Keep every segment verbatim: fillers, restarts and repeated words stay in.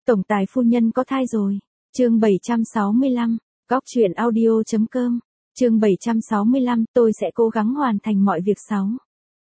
Tổng tài phu nhân có thai rồi. Chương bảy trăm sáu mươi lăm, góc truyện audio chấm com. Chương bảy trăm sáu mươi lăm, tôi sẽ cố gắng hoàn thành mọi việc sáu.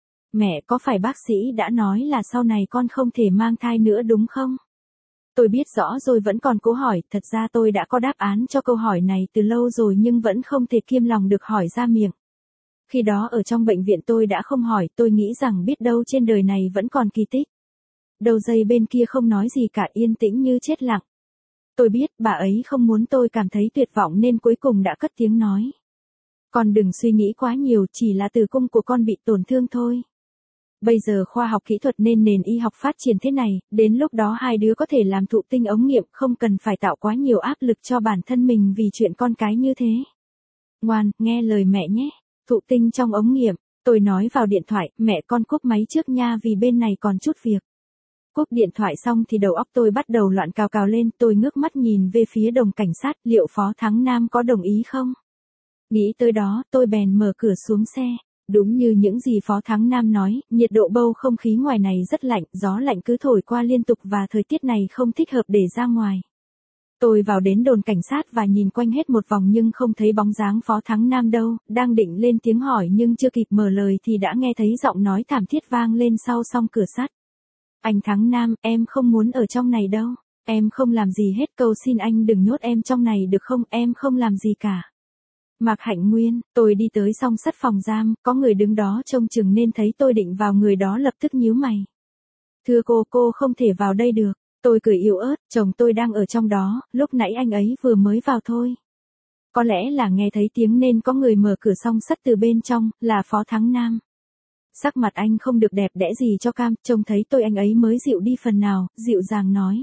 Mẹ, có phải bác sĩ đã nói là sau này con không thể mang thai nữa đúng không? Tôi biết rõ rồi vẫn còn cố hỏi, thật ra tôi đã có đáp án cho câu hỏi này từ lâu rồi nhưng vẫn không thể kiềm lòng được hỏi ra miệng. Khi đó ở trong bệnh viện tôi đã không hỏi, tôi nghĩ rằng biết đâu trên đời này vẫn còn kỳ tích. Đầu dây bên kia không nói gì cả, yên tĩnh như chết lặng. Tôi biết bà ấy không muốn tôi cảm thấy tuyệt vọng nên cuối cùng đã cất tiếng nói. Con đừng suy nghĩ quá nhiều, chỉ là tử cung của con bị tổn thương thôi. Bây giờ khoa học kỹ thuật nên nền y học phát triển thế này, đến lúc đó hai đứa có thể làm thụ tinh ống nghiệm, không cần phải tạo quá nhiều áp lực cho bản thân mình vì chuyện con cái như thế. Ngoan, nghe lời mẹ nhé. Thụ tinh trong ống nghiệm, tôi nói vào điện thoại, mẹ con cúp máy trước nha vì bên này còn chút việc. Cúp điện thoại xong thì đầu óc tôi bắt đầu loạn cào cào lên, tôi ngước mắt nhìn về phía đồn cảnh sát, liệu Phó Thắng Nam có đồng ý không? Nghĩ tới đó, tôi bèn mở cửa xuống xe. Đúng như những gì Phó Thắng Nam nói, nhiệt độ bầu không khí ngoài này rất lạnh, gió lạnh cứ thổi qua liên tục và thời tiết này không thích hợp để ra ngoài. Tôi vào đến đồn cảnh sát và nhìn quanh hết một vòng nhưng không thấy bóng dáng Phó Thắng Nam đâu, đang định lên tiếng hỏi nhưng chưa kịp mở lời thì đã nghe thấy giọng nói thảm thiết vang lên sau song cửa sắt. Anh Thắng Nam, em không muốn ở trong này đâu, em không làm gì hết, cầu xin anh đừng nhốt em trong này được không, em không làm gì cả. Mạc Hạnh Nguyên, tôi đi tới song sắt phòng giam, có người đứng đó trông chừng nên thấy tôi định vào người đó lập tức nhíu mày. Thưa cô, cô không thể vào đây được. Tôi cười yếu ớt, chồng tôi đang ở trong đó, lúc nãy anh ấy vừa mới vào thôi. Có lẽ là nghe thấy tiếng nên có người mở cửa song sắt từ bên trong, là Phó Thắng Nam. Sắc mặt anh không được đẹp đẽ gì cho cam, trông thấy tôi anh ấy mới dịu đi phần nào, dịu dàng nói.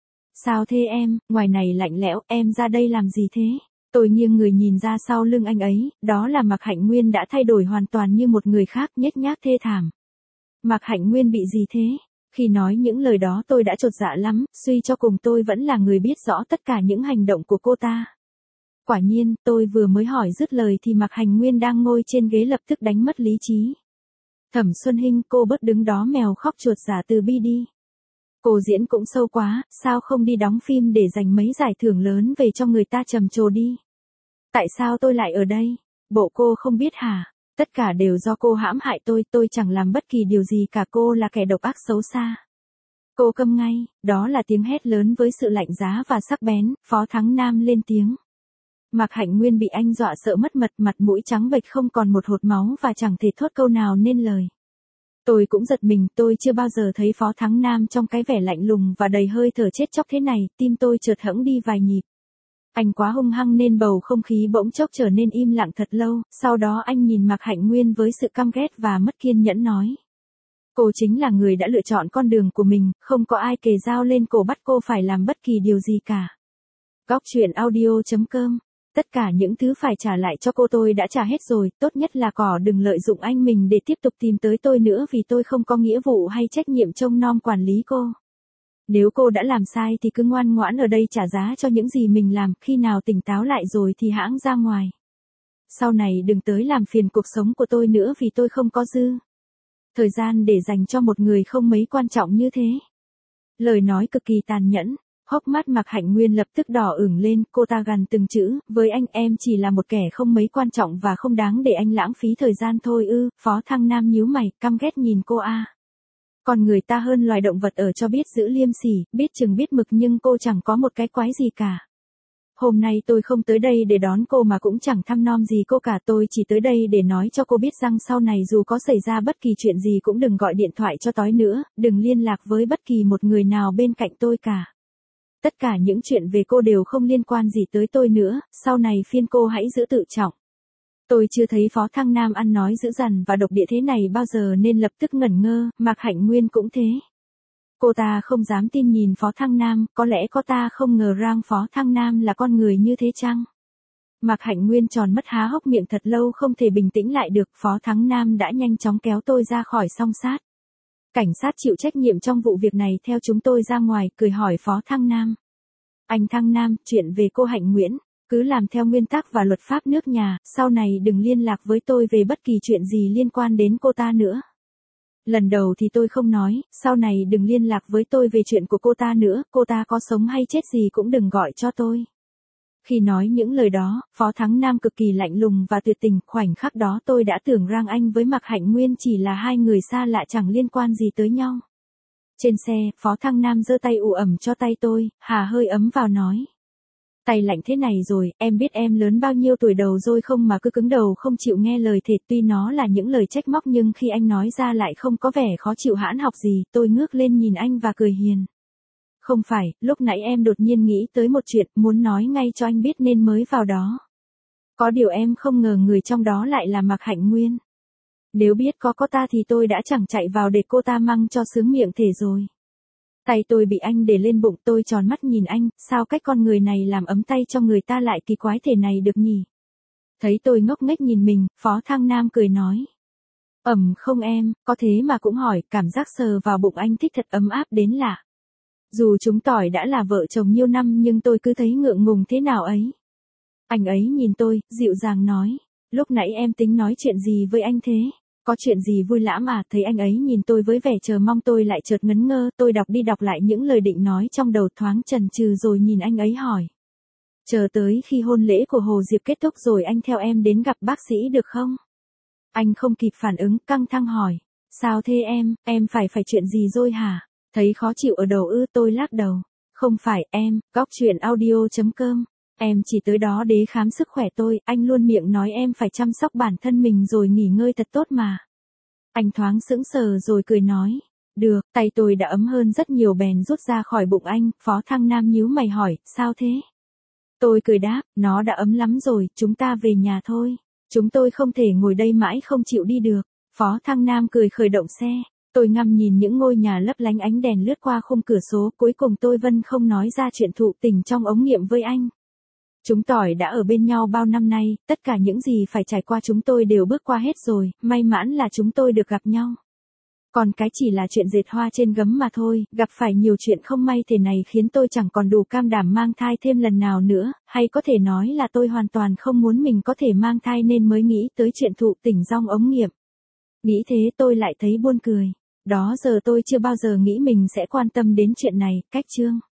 Sao thế em, ngoài này lạnh lẽo, em ra đây làm gì thế? Tôi nghiêng người nhìn ra sau lưng anh ấy, đó là Mạc Hạnh Nguyên đã thay đổi hoàn toàn như một người khác, nhếch nhác thê thảm. Mạc Hạnh Nguyên bị gì thế? Khi nói những lời đó tôi đã chột dạ lắm, suy cho cùng tôi vẫn là người biết rõ tất cả những hành động của cô ta. Quả nhiên, tôi vừa mới hỏi dứt lời thì Mạc Hạnh Nguyên đang ngồi trên ghế lập tức đánh mất lý trí. Thẩm Xuân Hinh, cô bớt đứng đó mèo khóc chuột giả từ bi đi. Cô diễn cũng sâu quá, sao không đi đóng phim để giành mấy giải thưởng lớn về cho người ta trầm trồ đi. Tại sao tôi lại ở đây? Bộ cô không biết hả? Tất cả đều do cô hãm hại tôi, tôi chẳng làm bất kỳ điều gì cả, cô là kẻ độc ác xấu xa. Cô câm ngay, đó là tiếng hét lớn với sự lạnh giá và sắc bén, Phó Thắng Nam lên tiếng. Mạc Hạnh Nguyên bị anh dọa sợ mất mật, mặt mũi trắng bệch không còn một hột máu và chẳng thể thốt câu nào nên lời. Tôi cũng giật mình, tôi chưa bao giờ thấy Phó Thắng Nam trong cái vẻ lạnh lùng và đầy hơi thở chết chóc thế này, tim tôi chợt hẫng đi vài nhịp. Anh quá hung hăng nên bầu không khí bỗng chốc trở nên im lặng thật lâu, sau đó anh nhìn Mạc Hạnh Nguyên với sự căm ghét và mất kiên nhẫn nói. Cô chính là người đã lựa chọn con đường của mình, không có ai kề dao lên cổ bắt cô phải làm bất kỳ điều gì cả. Góc truyện audio chấm com. Tất cả những thứ phải trả lại cho cô tôi đã trả hết rồi, tốt nhất là cỏ đừng lợi dụng anh mình để tiếp tục tìm tới tôi nữa vì tôi không có nghĩa vụ hay trách nhiệm trông nom quản lý cô. Nếu cô đã làm sai thì cứ ngoan ngoãn ở đây trả giá cho những gì mình làm, khi nào tỉnh táo lại rồi thì hãng ra ngoài. Sau này đừng tới làm phiền cuộc sống của tôi nữa vì tôi không có dư thời gian để dành cho một người không mấy quan trọng như thế. Lời nói cực kỳ tàn nhẫn, hốc mắt Mạc Hạnh Nguyên lập tức đỏ ửng lên, cô ta gằn từng chữ, với anh em chỉ là một kẻ không mấy quan trọng và không đáng để anh lãng phí thời gian thôi ư. Phó Thăng Nam nhíu mày, căm ghét nhìn cô a. Còn người ta hơn loài động vật ở cho biết giữ liêm sỉ, biết chừng biết mực nhưng cô chẳng có một cái quái gì cả. Hôm nay tôi không tới đây để đón cô mà cũng chẳng thăm nom gì cô cả, tôi chỉ tới đây để nói cho cô biết rằng sau này dù có xảy ra bất kỳ chuyện gì cũng đừng gọi điện thoại cho tói nữa, đừng liên lạc với bất kỳ một người nào bên cạnh tôi cả. Tất cả những chuyện về cô đều không liên quan gì tới tôi nữa, sau này phiên cô hãy giữ tự trọng. Tôi chưa thấy Phó Thăng Nam ăn nói dữ dằn và độc địa thế này bao giờ nên lập tức ngẩn ngơ, Mạc Hạnh Nguyên cũng thế. Cô ta không dám tin nhìn Phó Thăng Nam, có lẽ cô ta không ngờ rằng Phó Thăng Nam là con người như thế chăng? Mạc Hạnh Nguyên tròn mắt há hốc miệng thật lâu không thể bình tĩnh lại được, Phó Thăng Nam đã nhanh chóng kéo tôi ra khỏi song sát. Cảnh sát chịu trách nhiệm trong vụ việc này theo chúng tôi ra ngoài, cười hỏi Phó Thăng Nam. Anh Thăng Nam, chuyện về cô Hạnh Nguyễn, cứ làm theo nguyên tắc và luật pháp nước nhà, sau này đừng liên lạc với tôi về bất kỳ chuyện gì liên quan đến cô ta nữa. Lần đầu thì tôi không nói, sau này đừng liên lạc với tôi về chuyện của cô ta nữa, cô ta có sống hay chết gì cũng đừng gọi cho tôi. Khi nói những lời đó, Phó Thắng Nam cực kỳ lạnh lùng và tuyệt tình, khoảnh khắc đó tôi đã tưởng rằng anh với Mạc Hạnh Nguyên chỉ là hai người xa lạ chẳng liên quan gì tới nhau. Trên xe, Phó Thăng Nam giơ tay ù ẩm cho tay tôi, hà hơi ấm vào nói. Tay lạnh thế này rồi, em biết em lớn bao nhiêu tuổi đầu rồi không mà cứ cứng đầu không chịu nghe lời thề, tuy nó là những lời trách móc nhưng khi anh nói ra lại không có vẻ khó chịu hãn học gì, tôi ngước lên nhìn anh và cười hiền. Không phải, lúc nãy em đột nhiên nghĩ tới một chuyện, muốn nói ngay cho anh biết nên mới vào đó. Có điều em không ngờ người trong đó lại là Mạc Hạnh Nguyên. Nếu biết có cô ta thì tôi đã chẳng chạy vào để cô ta măng cho sướng miệng thể rồi. Tay tôi bị anh để lên bụng, tôi tròn mắt nhìn anh, sao cách con người này làm ấm tay cho người ta lại kỳ quái thể này được nhỉ? Thấy tôi ngốc nghếch nhìn mình, Phó Thăng Nam cười nói. Ẩm không em, có thế mà cũng hỏi, cảm giác sờ vào bụng anh thích thật ấm áp đến lạ. Dù chúng tỏi đã là vợ chồng nhiêu năm nhưng tôi cứ thấy ngượng ngùng thế nào ấy. Anh ấy nhìn tôi, dịu dàng nói, lúc nãy em tính nói chuyện gì với anh thế? Có chuyện gì vui lãm à? Thấy anh ấy nhìn tôi với vẻ chờ mong tôi lại chợt ngấn ngơ, tôi đọc đi đọc lại những lời định nói trong đầu thoáng chần chừ rồi nhìn anh ấy hỏi. Chờ tới khi hôn lễ của Hồ Diệp kết thúc rồi anh theo em đến gặp bác sĩ được không? Anh không kịp phản ứng, căng thẳng hỏi. Sao thế em, em phải phải chuyện gì rồi hả? Thấy khó chịu ở đầu ư? Tôi lắc đầu. Không phải em, góc chuyện audio chấm com. Em chỉ tới đó để khám sức khỏe tôi, anh luôn miệng nói em phải chăm sóc bản thân mình rồi nghỉ ngơi thật tốt mà. Anh thoáng sững sờ rồi cười nói. Được, tay tôi đã ấm hơn rất nhiều bèn rút ra khỏi bụng anh, Phó Thăng Nam nhíu mày hỏi, sao thế? Tôi cười đáp, nó đã ấm lắm rồi, chúng ta về nhà thôi. Chúng tôi không thể ngồi đây mãi không chịu đi được. Phó Thăng Nam cười khởi động xe. Tôi ngắm nhìn những ngôi nhà lấp lánh ánh đèn lướt qua khung cửa sổ, cuối cùng tôi vẫn không nói ra chuyện thụ tình trong ống nghiệm với anh. Chúng tỏi đã ở bên nhau bao năm nay, tất cả những gì phải trải qua chúng tôi đều bước qua hết rồi, may mắn là chúng tôi được gặp nhau. Còn cái chỉ là chuyện dệt hoa trên gấm mà thôi, gặp phải nhiều chuyện không may thế này khiến tôi chẳng còn đủ cam đảm mang thai thêm lần nào nữa, hay có thể nói là tôi hoàn toàn không muốn mình có thể mang thai nên mới nghĩ tới chuyện thụ tình trong ống nghiệm. Nghĩ thế tôi lại thấy buồn cười. Đó giờ tôi chưa bao giờ nghĩ mình sẽ quan tâm đến chuyện này, cách chương.